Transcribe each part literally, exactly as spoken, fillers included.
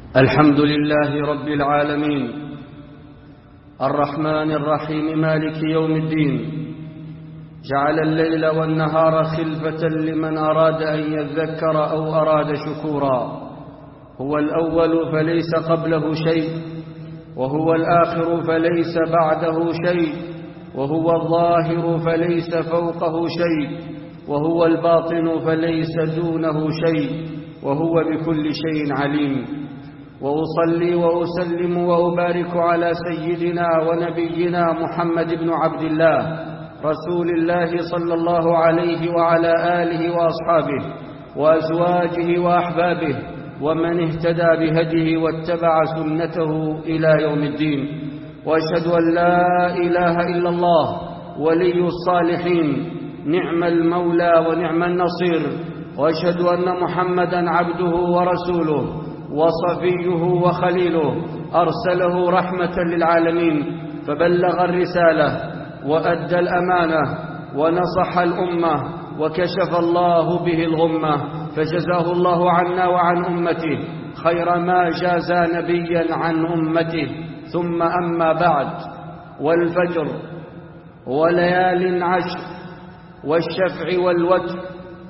الحمد لله رب العالمين الرحمن الرحيم مالك يوم الدين، جعل الليل والنهار خلفة لمن أراد أن يذكر أو أراد شكورا. هو الأول فليس قبله شيء، وهو الآخر فليس بعده شيء، وهو الظاهر فليس فوقه شيء، وهو الباطن فليس دونه شيء، وهو بكل شيء عليم. وأصلي وأسلم وأبارك على سيدنا ونبينا محمد بن عبد الله رسول الله صلى الله عليه وعلى آله وأصحابه وأزواجه وأحبابه ومن اهتدى بهديه واتبع سنته إلى يوم الدين. وأشهد أن لا إله إلا الله ولي الصالحين، نعم المولى ونعم النصير. وأشهد أن محمدًا عبده ورسوله وصفيه وخليله، أرسله رحمة للعالمين، فبلغ الرسالة وأدى الأمانة ونصح الأمة، وكشف الله به الغمة، فجزاه الله عنا وعن أمته خير ما جازى نبيا عن أمته. ثم أما بعد، والفجر وليال عشر والشفع والوتر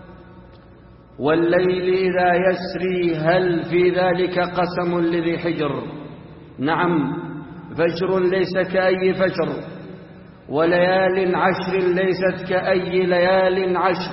والليل إذا يسري، هل في ذلك قسم لذي حجر؟ نعم، فجر ليس كأي فجر، وليال عشر ليست كأي ليال عشر،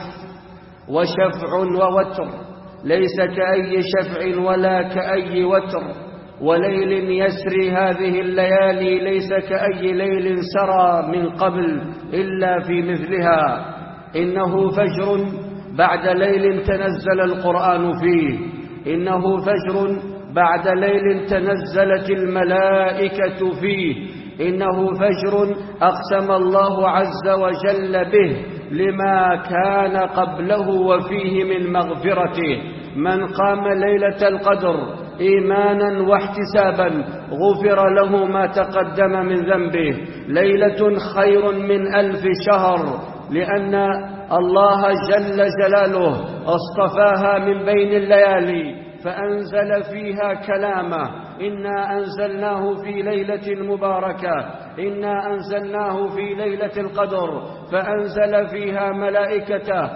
وشفع ووتر ليس كأي شفع ولا كأي وتر، وليل يسري هذه الليالي ليس كأي ليل سرى من قبل إلا في مثلها. إنه فجر بعد ليل تنزل القرآن فيه، إنه فجر بعد ليل تنزلت الملائكة فيه، إنه فجر أقسم الله عز وجل به لما كان قبله وفيه من مغفرته. من قام ليلة القدر إيمانا واحتسابا غفر له ما تقدم من ذنبه. ليلة خير من ألف شهر، لأن الله جل جلاله اصطفاها من بين الليالي فأنزل فيها كلامه. إنا أنزلناه في ليلة مباركة، إنا أنزلناه في ليلة القدر، فأنزل فيها ملائكته،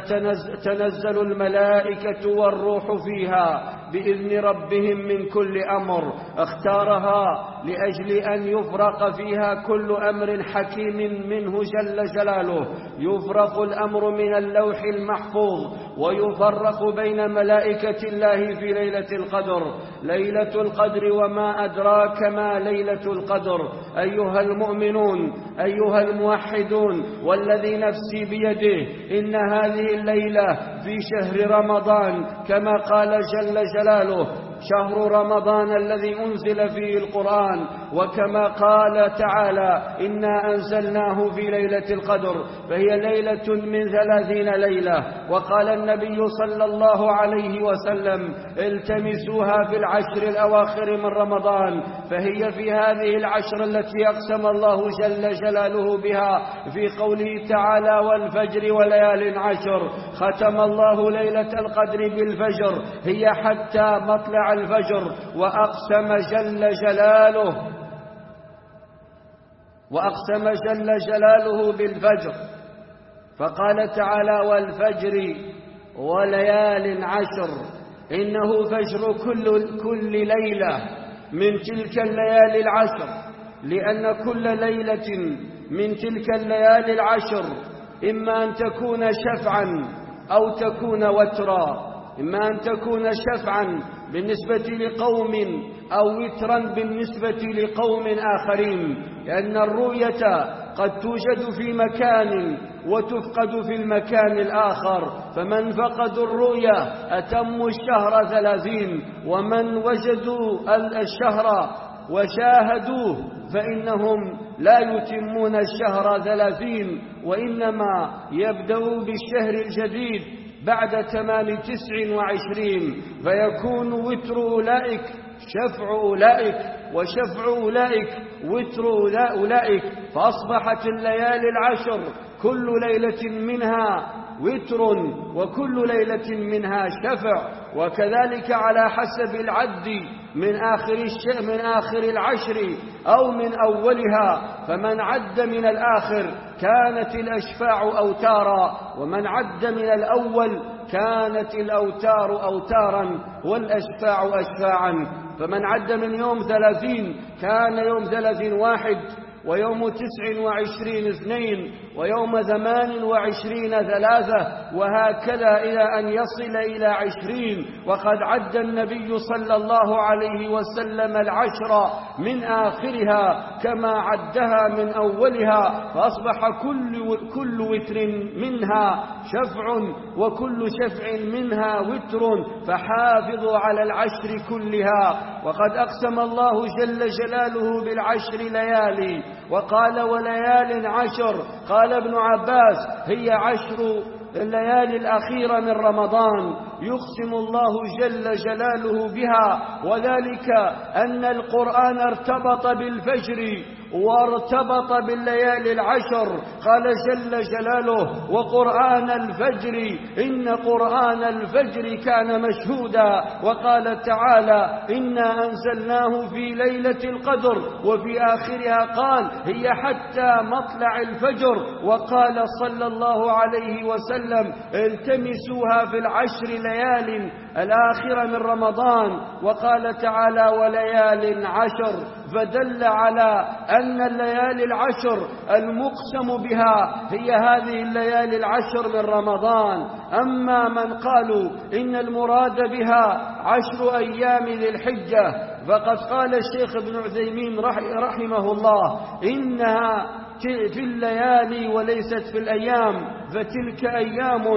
تنزل الملائكة والروح فيها بإذن ربهم من كل أمر. اختارها لأجل أن يفرق فيها كل أمر حكيم منه جل جلاله. يفرق الأمر من اللوح المحفوظ ويفرق بين ملائكة الله في ليلة القدر. ليلة القدر وما أدراك ما ليلة القدر. أيها المؤمنون، أيها الموحدون، والذي نفسي بيده، إن هذه الليلة في شهر رمضان كما قال جل جلاله: شهر رمضان الذي أنزل فيه القرآن. وكما قال تعالى: إنا أنزلناه في ليلة القدر، فهي ليلة من ثلاثين ليلة. وقال النبي صلى الله عليه وسلم: التمسوها في العشر الأواخر من رمضان، فهي في هذه العشر التي أقسم الله جل جلاله بها في قوله تعالى: والفجر وليال عشر. ختم الله ليلة القدر بالفجر، هي حتى مطلع الفجر. وأقسم جل جلاله وأقسم جل جلاله بالفجر، فقال تعالى: والفجر وليال عشر. إنه فجر كل, كل ليلة من تلك الليالي العشر، لأن كل ليلة من تلك الليالي العشر إما أن تكون شفعا أو تكون وترا، إما أن تكون شفعا بالنسبة لقوم أو وترا بالنسبة لقوم آخرين، لأن الرؤية قد توجد في مكان وتفقد في المكان الآخر. فمن فقدوا الرؤية أتموا الشهر ثلاثين، ومن وجدوا الشهر وشاهدوه فإنهم لا يتمون الشهر ثلاثين، وإنما يبدأوا بالشهر الجديد بعد تمام تسع وعشرين، فيكون وتر أولئك شفع أولئك، وشفع أولئك وتر أولئك، فأصبحت الليالي العشر كل ليلة منها وتر وكل ليلة منها شفع. وكذلك على حسب العد من آخر, الش... من آخر العشر أو من أولها، فمن عد من الآخر كانت الأشفاع أوتارا، ومن عد من الأول كانت الأوتار أوتارا والأشفاع أشفاعا. فمن عد من يوم ثلاثين كان يوم ثلاثين واحد، ويوم تسع وعشرين اثنين، ويوم ثمان وعشرين ثلاثة، وهكذا إلى أن يصل إلى عشرين. وقد عد النبي صلى الله عليه وسلم العشر من آخرها كما عدها من أولها، فأصبح كل, كل وتر منها شفع وكل شفع منها وتر، فحافظوا على العشر كلها. وقد أقسم الله جل جلاله بالعشر ليالي وقال وليال عشر. قال ابن عباس هي عشر الليالي الأخيرة من رمضان يقسم الله جل جلاله بها، وذلك أن القرآن ارتبط بالفجر وارتبط بالليالي العشر. قال جل جلاله وقرآن الفجر إن قرآن الفجر كان مشهودا. وقال تعالى إنا أنزلناه في ليلة القدر، وفي آخرها قال هي حتى مطلع الفجر. وقال صلى الله عليه وسلم التمسوها في العشر ليال الآخرة من رمضان. وقال تعالى وليال عشر، فدل على أن الليالي العشر المقسم بها هي هذه الليالي العشر من رمضان. أما من قالوا إن المراد بها عشر أيام ذي الحجة، فقد قال الشيخ ابن عثيمين رحمه الله إنها في الليالي وليست في الأيام، فتلك أيام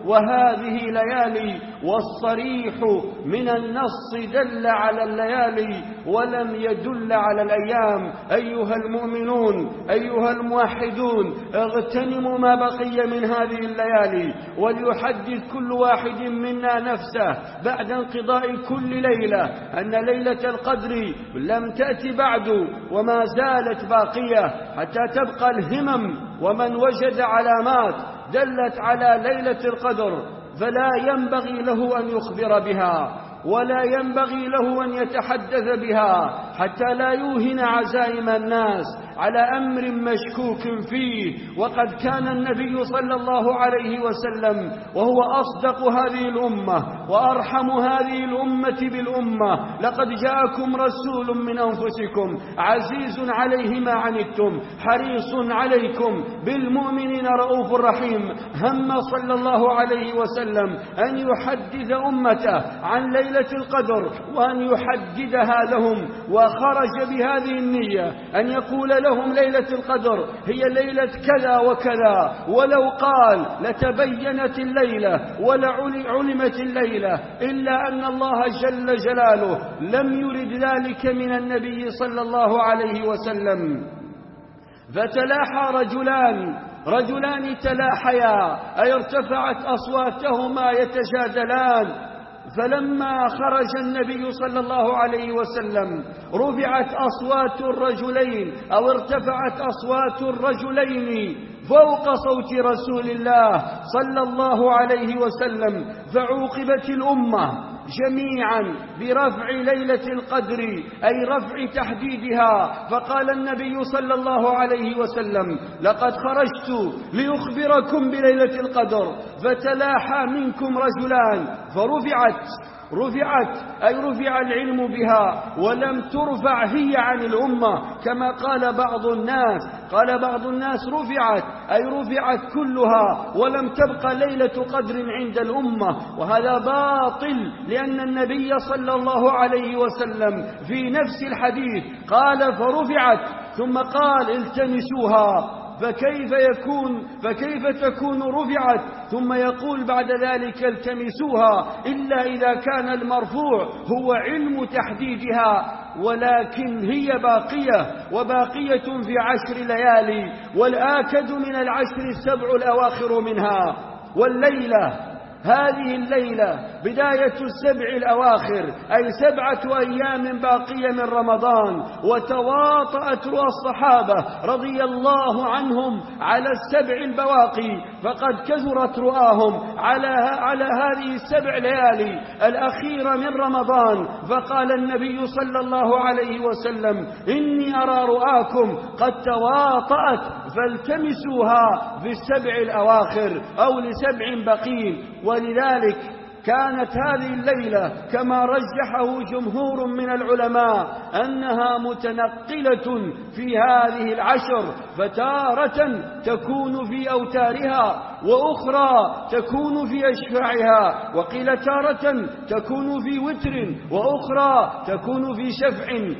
وهذه ليالي. والصريح من النص دل على الليالي ولم يدل على الأيام. أيها المؤمنون أيها الموحدون، اغتنموا ما بقي من هذه الليالي، وليحدث كل واحد منا نفسه بعد انقضاء كل ليلة أن ليلة القدر لم تأتي بعد وما زالت باقية حتى تبقى الهمم. ومن وجد علامات دلت على ليلة القدر فلا ينبغي له أن يخبر بها، ولا ينبغي له أن يتحدث بها، حتى لا يوهن عزائم الناس على أمر مشكوك فيه. وقد كان النبي صلى الله عليه وسلم وهو أصدق هذه الأمة وأرحم هذه الأمة بالأمة لقد جاءكم رسول من أنفسكم عزيز عليه ما عنتم حريص عليكم بالمؤمنين رؤوف رحيم. هم صلى الله عليه وسلم أن يحدث أمته عن ليلة القدر وأن يحددها لهم، وخرج بهذه النية أن يقول لهم ليلة القدر هي ليلة كذا وكذا، ولو قال لتبينت الليلة ولعلمت الليلة، إلا أن الله جل جلاله لم يرد ذلك من النبي صلى الله عليه وسلم. فتلاحى رجلان رجلان تلاحيا أي ارتفعت أصواتهما يتجادلان. فلما خرج النبي صلى الله عليه وسلم رفعت أصوات الرجلين أو ارتفعت أصوات الرجلين فوق صوت رسول الله صلى الله عليه وسلم، فعوقبت الأمة جميعا برفع ليلة القدر أي رفع تحديدها. فقال النبي صلى الله عليه وسلم لقد خرجت لأخبركم بليلة القدر، فتلاحى منكم رجلان فرفعت رفعت أي رفع العلم بها ولم ترفع هي عن الأمة كما قال بعض الناس. قال بعض الناس رفعت أي رفعت كلها ولم تبقى ليلة قدر عند الأمة، وهذا باطل، لأن النبي صلى الله عليه وسلم في نفس الحديث قال فرفعت ثم قال التمسوها. فكيف يكون فكيف تكون رفعت ثم يقول بعد ذلك التمسوها إلا إذا كان المرفوع هو علم تحديدها، ولكن هي باقية وباقية في عشر ليالي، والآكد من العشر السبع الأواخر منها. والليلة هذه الليلة بداية السبع الأواخر، أي سبعة أيام باقية من رمضان، وتواطأت رؤى الصحابة رضي الله عنهم على السبع البواقي، فقد كثرت رؤاهم على على هذه السبع ليالي الأخيرة من رمضان. فقال النبي صلى الله عليه وسلم: إني أرى رؤاكم قد تواطأت فالتمسوها في السبع الأواخر أو لسبع بقين. ولذلك كانت هذه الليلة كما رجحه جمهور من العلماء أنها متنقلة في هذه العشر، فتارة تكون في أوتارها، وأخرى تكون في أشفاعها، وقيل تارة تكون في وتر، وأخرى تكون في شفع.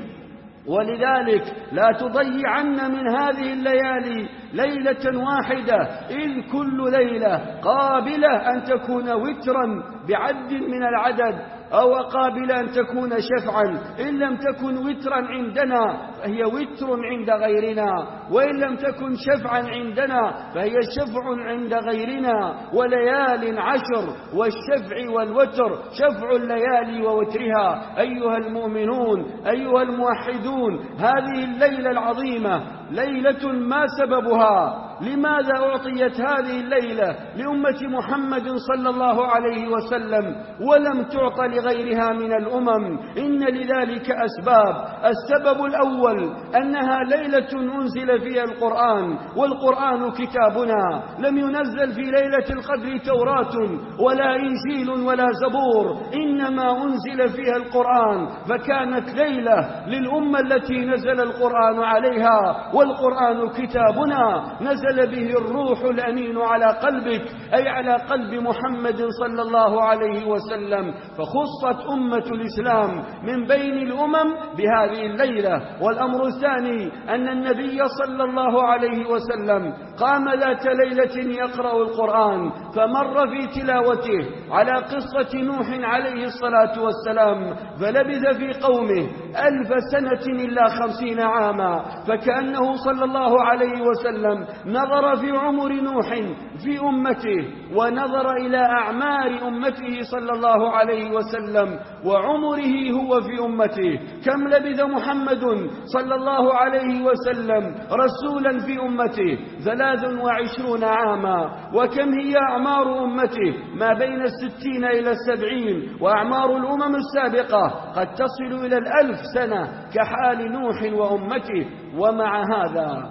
ولذلك لا تضيعن من هذه الليالي ليلة واحدة، إذ كل ليلة قابلة أن تكون وترا بعد من العدد، أو قابلة أن تكون شفعا. إن لم تكن وترا عندنا فهي وتر عند غيرنا، وإن لم تكن شفعا عندنا فهي شفع عند غيرنا. وليال عشر، والشفع والوتر شفع الليالي ووترها. أيها المؤمنون، أيها الموحدون، هذه الليلة العظيمة ليلة ما سببها؟ لماذا أعطيت هذه الليلة لأمة محمد صلى الله عليه وسلم ولم تعط لغيرها من الأمم؟ إن لذلك أسباب. السبب الأول أنها ليلة أنزل فيها القرآن، والقرآن كتابنا، لم ينزل في ليلة القدر توراة ولا إنجيل ولا زبور، إنما أنزل فيها القرآن، فكانت ليلة للأمة التي نزل القرآن عليها. والقرآن كتابنا نزل به الروح الأمين على قلبك، أي على قلب محمد صلى الله عليه وسلم، فخصت أمة الإسلام من بين الأمم بهذه الليلة. والأمر الثاني أن النبي صلى الله عليه وسلم قام ذات ليلة يقرأ القرآن، فمر في تلاوته على قصة نوح عليه الصلاة والسلام، فلبث في قومه ألف سنة إلا خمسين عاما، فكأنه صلى الله عليه وسلم نظر في عمر نوح في أمته، ونظر إلى أعمار أمته صلى الله عليه وسلم وعمره هو في أمته. كم لبث محمد صلى الله عليه وسلم رسولا في أمته؟ ثلاث وعشرون عاما. وكم هي أعمار أمته؟ ما بين الستين إلى السبعين. وأعمار الأمم السابقة قد تصل إلى الألف سنة كحال نوح وأمته. ومع هذا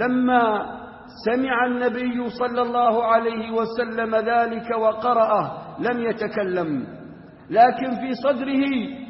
لما سمع النبي صلى الله عليه وسلم ذلك وقرأه لم يتكلم، لكن في صدره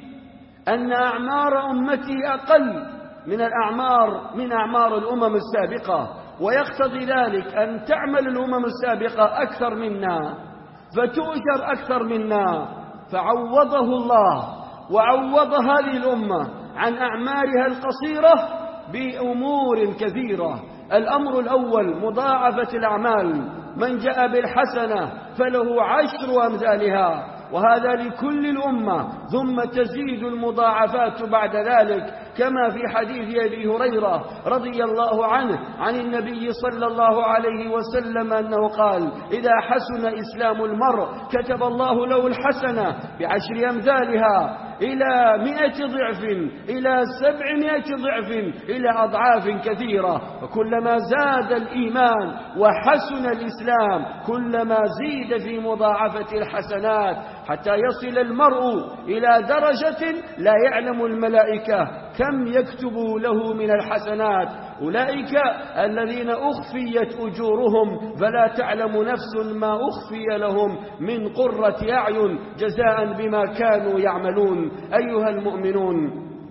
أن أعمار أمته أقل من الأعمار من أعمار الأمم السابقة، ويقتضي ذلك أن تعمل الأمم السابقة أكثر منا فتؤجر أكثر منا. فعوضه الله وعوض هذه الأمة عن أعمارها القصيرة بأمور كثيرة. الأمر الأول مضاعفة الأعمال، من جاء بالحسنة فله عشر أمثالها، وهذا لكل الأمة، ثم تزيد المضاعفات بعد ذلك، كما في حديث أبي هريرة رضي الله عنه عن النبي صلى الله عليه وسلم أنه قال: إذا حسن إسلام المرء كتب الله له الحسنة بعشر أمثالها إلى مئة ضعف، إلى سبعمائة ضعف، إلى أضعاف كثيرة. وكلما زاد الإيمان وحسن الإسلام كلما زيد في مضاعفة الحسنات، حتى يصل المرء إلى درجة لا يعلم الملائكة كم يكتبوا له من الحسنات. أولئك الذين أخفيت أجورهم فلا تعلم نفس ما أخفي لهم من قرة أعين جزاء بما كانوا يعملون. أيها المؤمنون،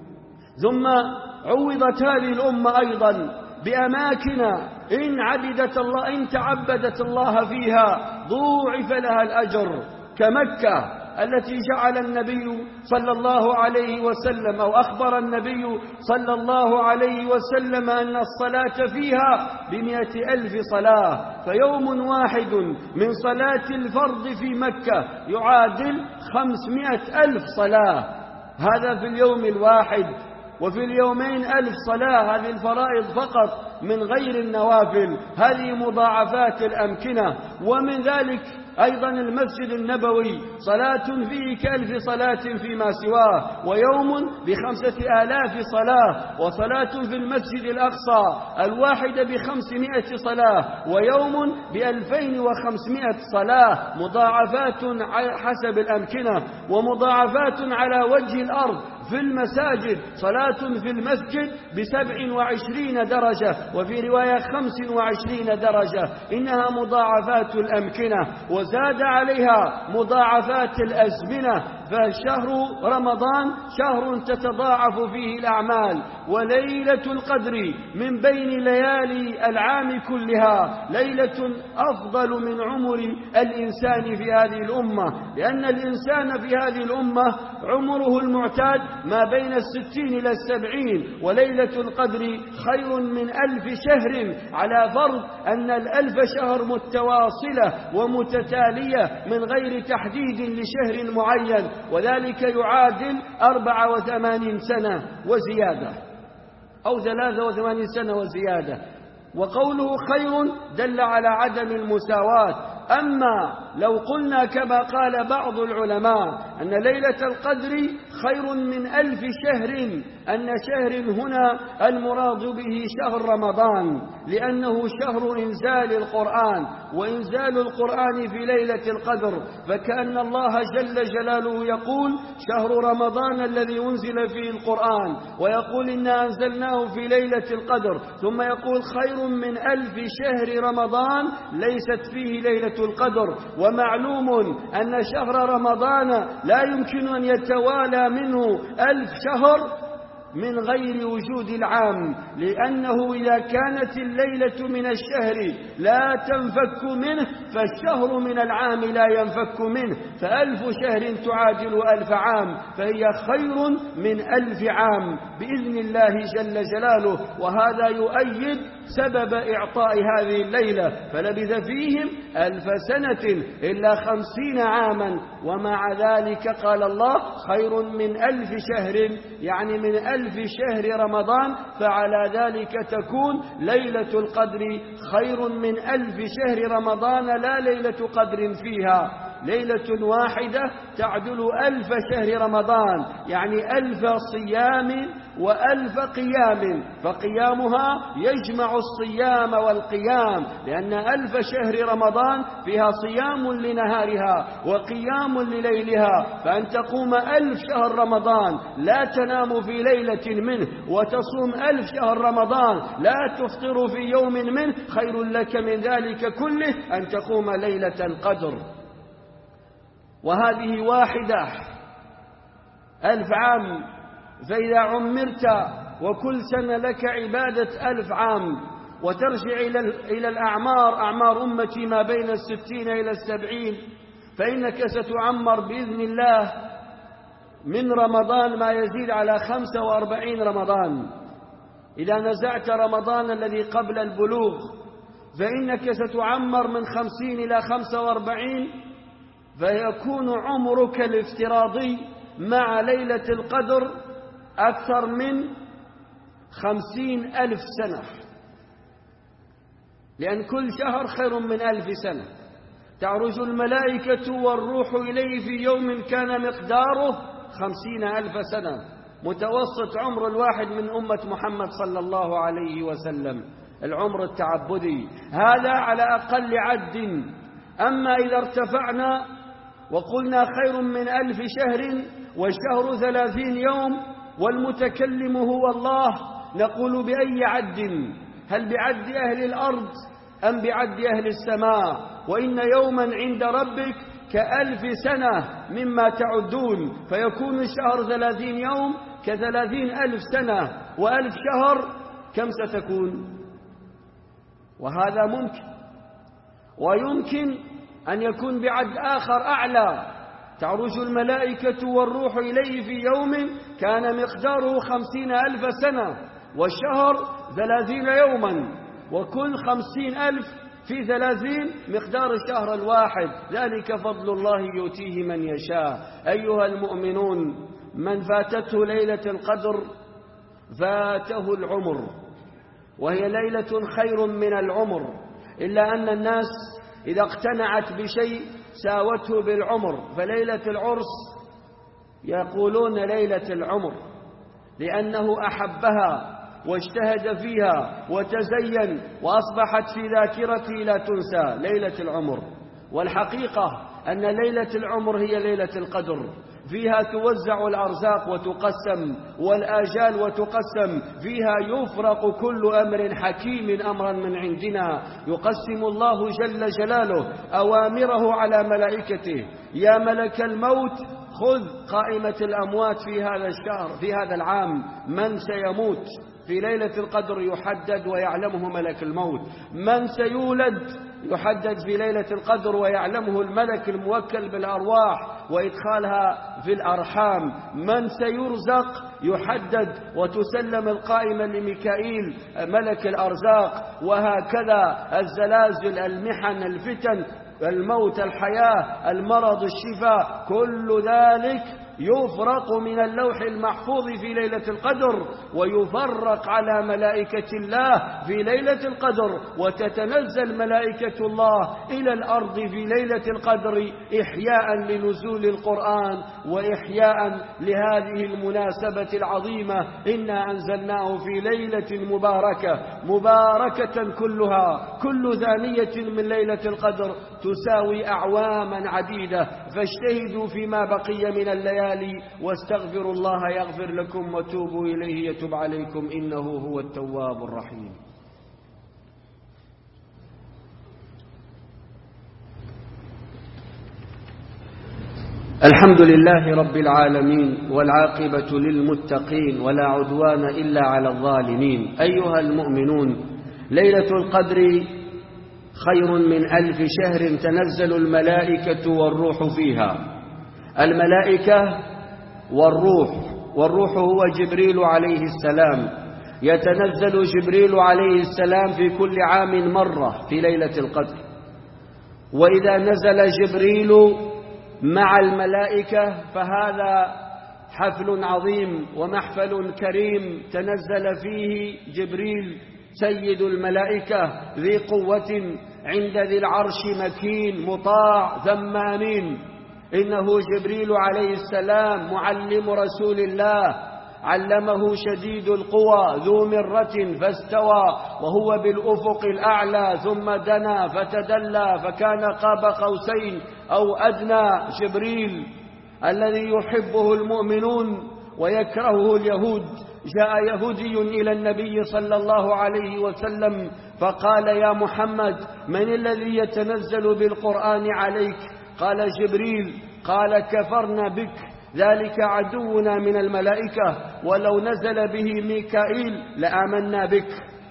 ثم عوضت هذه الأمة أيضا بأماكن إن عبدت الله إن تعبدت الله فيها ضوعف لها الأجر، كمكة التي جعل النبي صلى الله عليه وسلم أو أخبر النبي صلى الله عليه وسلم أن الصلاة فيها بمئة ألف صلاة، فيوم واحد من صلاة الفرض في مكة يعادل خمسمائة ألف صلاة، هذا في اليوم الواحد. وفي اليومين ألف صلاة، هذه الفرائض فقط من غير النوافل. هذه مضاعفات الأمكنة. ومن ذلك أيضا المسجد النبوي صلاة فيه كألف صلاة فيما سواه، ويوم بخمسة آلاف صلاة، وصلاة في المسجد الأقصى الواحدة بخمسمائة صلاة، ويوم بألفين وخمسمائة صلاة، مضاعفات حسب الأمكنة ومضاعفات على وجه الأرض. في المساجد صلاة في المسجد بسبع وعشرين درجة، وفي رواية خمس وعشرين درجة، إنها مضاعفات الأمكنة، وزاد عليها مضاعفات الأزمنة. فشهر رمضان شهر تتضاعف فيه الأعمال، وليلة القدر من بين ليالي العام كلها ليلة أفضل من عمر الإنسان في هذه الأمة، لأن الإنسان في هذه الأمة عمره المعتاد ما بين الستين إلى السبعين، وليلة القدر خير من ألف شهر، على فرض أن الألف شهر متواصلة ومتتالية من غير تحديد لشهر معين، وذلك يعادل أربع وثمانين سنة وزيادة أو ثلاثة وثمانين سنة وزيادة. وقوله خير دل على عدم المساواة. أما لو قلنا كما قال بعض العلماء أن ليلة القدر خير من ألف شهر، أن شهر هنا المراد به شهر رمضان، لأنه شهر إنزال القرآن، وإنزال القرآن في ليلة القدر، فكأن الله جل جلاله يقول شهر رمضان الذي أنزل فيه القرآن، ويقول إنا أنزلناه في ليلة القدر، ثم يقول خير من ألف شهر رمضان ليست فيه ليلة القدر. ومعلوم أن شهر رمضان لا يمكن أن يتوالى منه ألف شهر من غير وجود العام، لأنه إذا كانت الليلة من الشهر لا تنفك منه فالشهر من العام لا ينفك منه، فألف شهر تعادل ألف عام، فهي خير من ألف عام بإذن الله جل جلاله. وهذا يؤيد سبب إعطاء هذه الليلة، فلبث فيهم ألف سنة إلا خمسين عاما، ومع ذلك قال الله خير من ألف شهر، يعني من ألف شهر رمضان، فعلى ذلك تكون ليلة القدر خير من ألف شهر رمضان، لا ليلة قدر فيها ليلة واحدة تعدل ألف شهر رمضان، يعني ألف صيام وألف قيام، فقيامها يجمع الصيام والقيام، لأن ألف شهر رمضان فيها صيام لنهارها وقيام لليلها، فأن تقوم ألف شهر رمضان لا تنام في ليلة منه، وتصوم ألف شهر رمضان لا تفطر في يوم منه، خير لك من ذلك كله أن تقوم ليلة القدر. وهذه واحدة ألف عام، فإذا عمرت وكل سنة لك عبادة ألف عام، وترجع إلى الأعمار، أعمار أمتي ما بين الستين إلى السبعين، فإنك ستعمر بإذن الله من رمضان ما يزيد على خمسة وأربعين رمضان. إذا نزعت رمضان الذي قبل البلوغ فإنك ستعمر من خمسين إلى خمسة وأربعين، فيكون عمرك الافتراضي مع ليلة القدر أكثر من خمسين ألف سنة، لأن كل شهر خير من ألف سنة. تعرج الملائكة والروح إليه في يوم كان مقداره خمسين ألف سنة، متوسط عمر الواحد من أمة محمد صلى الله عليه وسلم، العمر التعبدي هذا على أقل عد. أما إذا ارتفعنا وقلنا خير من ألف شهر، والشهر ثلاثين يوم، والمتكلم هو الله، نقول بأي عد؟ هل بعد أهل الأرض أم بعد أهل السماء؟ وإن يوما عند ربك كألف سنة مما تعدون، فيكون الشهر ثلاثين يوم كثلاثين ألف سنة، وألف شهر كم ستكون؟ وهذا ممكن، ويمكن أن يكون بعد آخر أعلى، تعرج الملائكة والروح إليه في يوم كان مقداره خمسين ألف سنة، والشهر ثلاثين يوما، وكل خمسين ألف في ثلاثين مقدار الشهر الواحد، ذلك فضل الله يؤتيه من يشاء. أيها المؤمنون، من فاتته ليلة القدر فاته العمر، وهي ليلة خير من العمر، إلا أن الناس إذا اقتنعت بشيء ساوته بالعمر. فليلة العرس يقولون ليلة العمر لأنه أحبها واجتهد فيها وتزين وأصبحت في ذاكرته لا تنسى، ليلة العمر. والحقيقة أن ليلة العمر هي ليلة القدر، فيها توزع الأرزاق وتقسم والآجال وتقسم، فيها يفرق كل أمر حكيم أمرا من عندنا، يقسم الله جل جلاله أوامره على ملائكته. يا ملك الموت خذ قائمة الأموات في هذا الشهر في هذا العام، من سيموت في ليلة القدر يحدد ويعلمه ملك الموت، من سيولد يحدد في ليلة القدر ويعلمه الملك الموكل بالأرواح وإدخالها في الأرحام، من سيرزق يحدد وتسلم القائمة لميكائيل ملك الأرزاق. وهكذا الزلازل، المحن، الفتن، الموت، الحياة، المرض، الشفاء، كل ذلك يفرق من اللوح المحفوظ في ليلة القدر ويفرق على ملائكة الله في ليلة القدر، وتتنزل ملائكة الله إلى الأرض في ليلة القدر إحياء لنزول القرآن وإحياء لهذه المناسبة العظيمة. إنا أنزلناه في ليلة مباركة مباركة كلها، كل ثانية من ليلة القدر تساوي أعواما عديدة. فاجتهدوا فيما بقي من الليالي واستغفروا الله يغفر لكم وتوبوا إليه يتوب عليكم إنه هو التواب الرحيم. الحمد لله رب العالمين والعاقبة للمتقين ولا عدوان إلا على الظالمين. أيها المؤمنون، ليلة القدر خير من ألف شهر تنزل الملائكة والروح فيها. الملائكة والروح، والروح هو جبريل عليه السلام، يتنزل جبريل عليه السلام في كل عام مرة في ليلة القدر. وإذا نزل جبريل مع الملائكة فهذا حفل عظيم ومحفل كريم تنزل فيه جبريل سيد الملائكة ذي قوة عند ذي العرش مكين مطاع ثم أمين. إنه جبريل عليه السلام معلم رسول الله، علمه شديد القوى ذو مرة فاستوى وهو بالأفق الأعلى ثم دنا فتدلى فكان قاب قوسين أو أدنى. جبريل الذي يحبه المؤمنون ويكرهه اليهود. جاء يهودي إلى النبي صلى الله عليه وسلم فقال: يا محمد، من الذي يتنزل بالقرآن عليك؟ قال: جبريل. قال: كفرنا بك، ذلك عدونا من الملائكة، ولو نزل به ميكائيل لآمنا بك.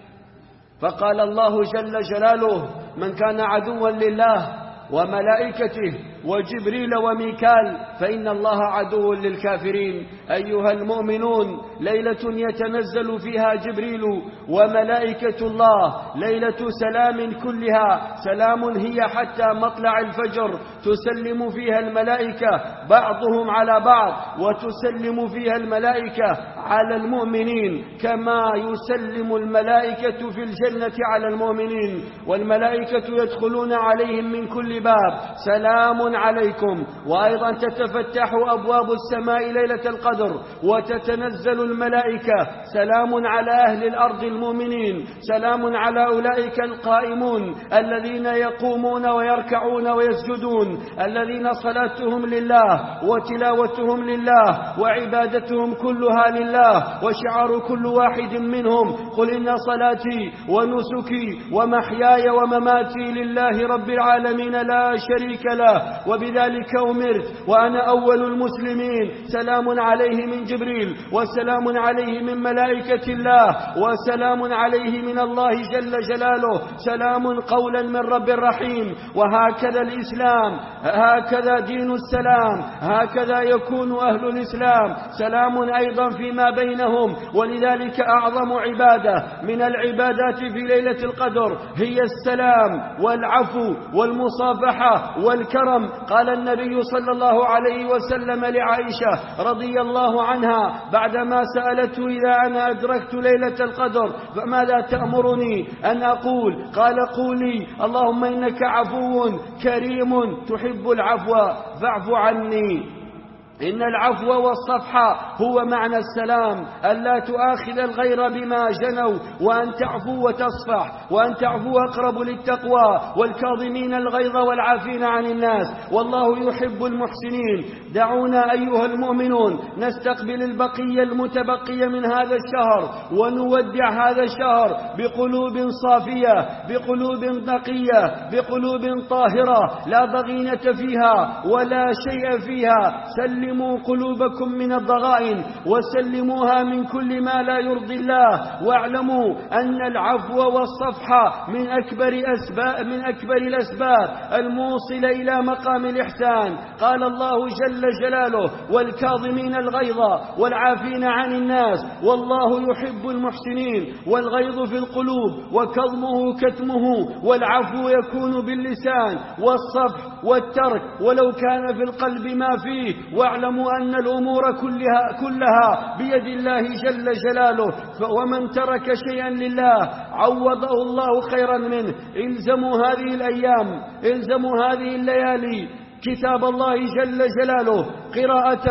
فقال الله جل جلاله: من كان عدوا لله وملائكته وجبريل وميكال فإن الله عدو للكافرين. أيها المؤمنون، ليلة يتنزل فيها جبريل وملائكة الله، ليلة سلام كلها، سلام هي حتى مطلع الفجر، تسلم فيها الملائكة بعضهم على بعض، وتسلم فيها الملائكة على المؤمنين كما يسلم الملائكة في الجنة على المؤمنين. والملائكة يدخلون عليهم من كل باب سلام عليكم. وأيضا تتفتح أبواب السماء ليلة القدر وتتنزل الملائكة سلام على أهل الأرض المؤمنين، سلام على أولئك القائمون الذين يقومون ويركعون ويسجدون، الذين صلاتهم لله وتلاوتهم لله وعبادتهم كلها لله، وشعار كل واحد منهم: قل إن صلاتي ونسكي ومحياي ومماتي لله رب العالمين لا شريك له وبذلك أمرت وأنا أول المسلمين. سلام عليه من جبريل، وسلام عليه من ملائكة الله، وسلام عليه من الله جل جلاله، سلام قولا من رب رحيم. وهكذا الإسلام، هكذا دين السلام، هكذا يكون أهل الإسلام، سلام أيضا فيما بينهم. ولذلك أعظم عبادة من العبادات في ليلة القدر هي السلام والعفو والمصافحة والكرم قال النبي صلى الله عليه وسلم لعائشة رضي الله عنها بعدما سألته: إذا أنا أدركت ليلة القدر فماذا تأمرني أن أقول؟ قال: قولي: اللهم إنك عفو كريم تحب العفو فاعف عني. إن العفو والصفح هو معنى السلام، ألا تؤاخذ الغير بما جنوا، وأن تعفو وتصفح، وأن تعفو أقرب للتقوى، والكاظمين الغيظ والعافين عن الناس، والله يحب المحسنين. دعونا أيها المؤمنون نستقبل البقية المتبقية من هذا الشهر، ونودع هذا الشهر بقلوب صافية، بقلوب نقية، بقلوب طاهرة لا ضغينة فيها ولا شيء فيها. سلموا قلوبكم من الضغائن وسلموها من كل ما لا يرضي الله، واعلموا أن العفو والصفح من أكبر أسباب من أكبر الأسباب الموصلة إلى مقام الإحسان. قال الله جل جلاله: والكاظمين الغيظ والعافين عن الناس والله يحب المحسنين. والغيظ في القلوب وكظمه كتمه، والعفو يكون باللسان، والصفح والترك ولو كان في القلب ما فيه. واعلموا أن الأمور كلها, كلها بيد الله جل جلاله، ومن ترك شيئا لله عوضه الله خيرا منه. الزموا هذه الأيام، الزموا هذه الليالي كتاب الله جل جلاله قراءة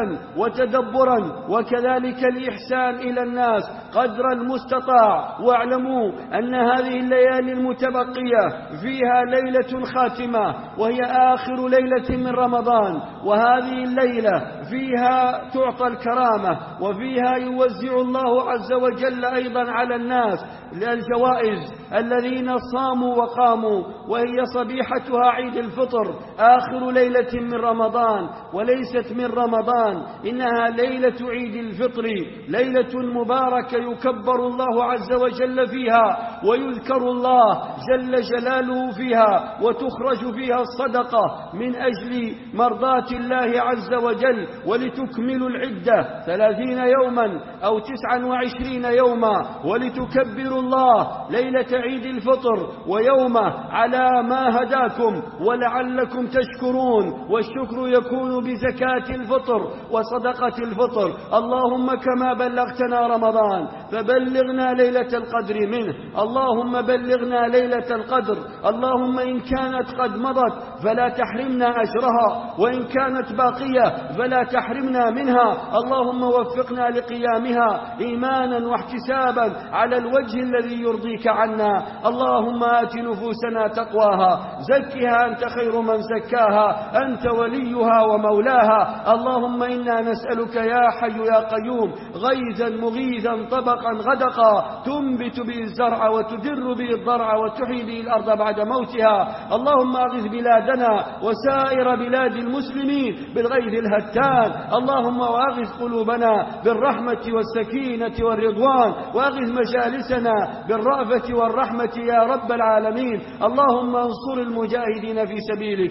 وتدبرا، وكذلك الإحسان إلى الناس قدر المستطاع. واعلموا أن هذه الليالي المتبقية فيها ليلة خاتمة، وهي آخر ليلة من رمضان، وهذه الليلة فيها تعطى الكرامة، وفيها يوزع الله عز وجل أيضا على الناس الجوائز الذين صاموا وقاموا، وهي صبيحتها عيد الفطر آخر ليلة من رمضان، وليست من رمضان، إنها ليلة عيد الفطر، ليلة مباركة يكبر الله عز وجل فيها، ويذكر الله جل جلاله فيها، وتخرج فيها الصدقة من أجل مرضاة الله عز وجل، ولتكملوا العدة ثلاثين يوما أو تسعا وعشرين يوما، ولتكبروا الله ليلة عيد الفطر ويومه على ما هداكم ولعلكم تشكرون. والشكر يكون بزكاة الفطر وصدقة الفطر. اللهم كما بلغتنا رمضان فبلغنا ليلة القدر منه، اللهم بلغنا ليلة القدر. اللهم إن كانت قد مضت فلا تحرمنا أجرها، وإن كانت باقية فلا تحرمنا منها. اللهم وفقنا لقيامها إيمانا واحتسابا على الوجه الذي يرضيك عنا. اللهم آت نفوسنا تقواها، زكها أنت خير من زكاها، أنت وليها ومولاها. اللهم إنا نسألك يا حي يا قيوم غيثا مغيثا طبقا غدقا تنبت به الزرع وتدر به الضرع وتحيي به الأرض بعد موتها. اللهم أغث بلادنا وسائر بلاد المسلمين بالغيث الهتان. اللهم وأغث قلوبنا بالرحمة والسكينة والرضوان، وأغث مجالسنا بالرأفة والرحمة يا رب العالمين. اللهم انصر المجاهدين في سبيلك،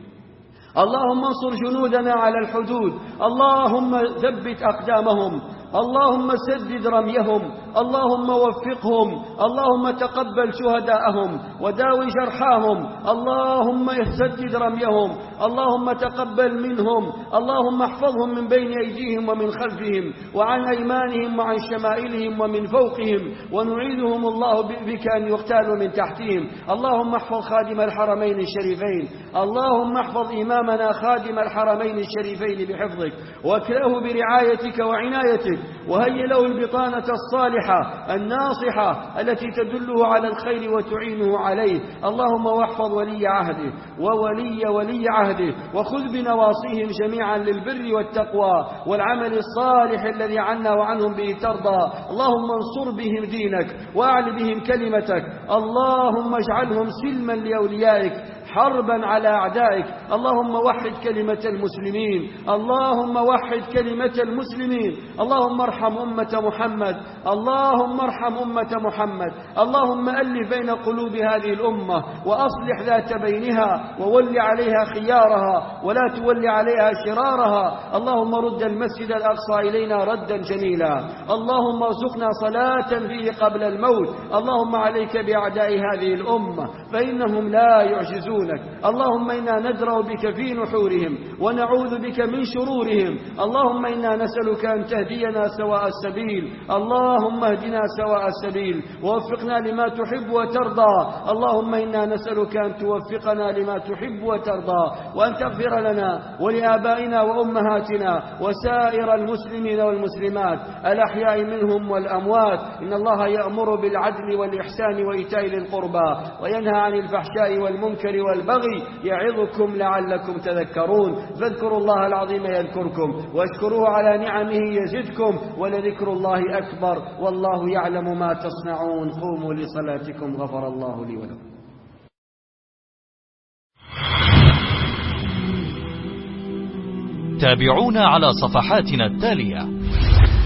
اللهم انصر جنودنا على الحدود، اللهم ثبت أقدامهم، اللهم سدد رميهم، اللهم وفقهم، اللهم تقبل شهداءهم وداوي جرحاهم، اللهم سدد رميهم، اللهم تقبل منهم، اللهم احفظهم من بين أيديهم ومن خلفهم وعن أيمانهم وعن شمائلهم ومن فوقهم، ونعيذهم الله بك أن يغتالوا من تحتهم. اللهم احفظ خادم الحرمين الشريفين، اللهم احفظ إمامنا خادم الحرمين الشريفين بحفظك، واكله برعايتك وعنايتك، وهيئ له البطانة الصالحة الناصحة التي تدله على الخير وتعينه عليه. اللهم واحفظ ولي عهده وولي ولي عهده، وخذ بنواصيهم جميعا للبر والتقوى والعمل الصالح الذي عنا وعنهم به ترضى. اللهم انصر بهم دينك وأعل بهم كلمتك، اللهم اجعلهم سلما لأوليائك حربا على أعدائك. اللهم وحد كلمة المسلمين، اللهم وحد كلمة المسلمين. اللهم ارحم أمة محمد، اللهم ارحم أمة محمد. اللهم ألف بين قلوب هذه الأمة وأصلح ذات بينها، وول عليها خيارها ولا تول عليها شرارها. اللهم رد المسجد الأقصى إلينا ردا جميلا، اللهم ارزقنا صلاة فيه قبل الموت. اللهم عليك بأعداء هذه الأمة فإنهم لا يعجزون يعرفونك. اللهم إنا ندرأ بك في نحورهم ونعوذ بك من شرورهم. اللهم إنا نسألك أن تهدينا سواء السبيل. اللهم اهدنا سواء السبيل ووفقنا لما تحب وترضى. اللهم إنا نسألك أن توفقنا لما تحب وترضى، وأن تغفر لنا ولآبائنا وأمهاتنا وسائر المسلمين والمسلمات الأحياء منهم والأموات. إن الله يأمر بالعدل والإحسان وإيتاء ذي القربى وينهى عن الفحشاء والمنكر والبغي يعظكم لعلكم تذكرون. فاذكروا الله العظيم يذكركم واشكروه على نعمه يزدكم ولذكر الله أكبر والله يعلم ما تصنعون. قوموا لصلاتكم غفر الله لي ولكم. تابعونا على صفحاتنا التالية.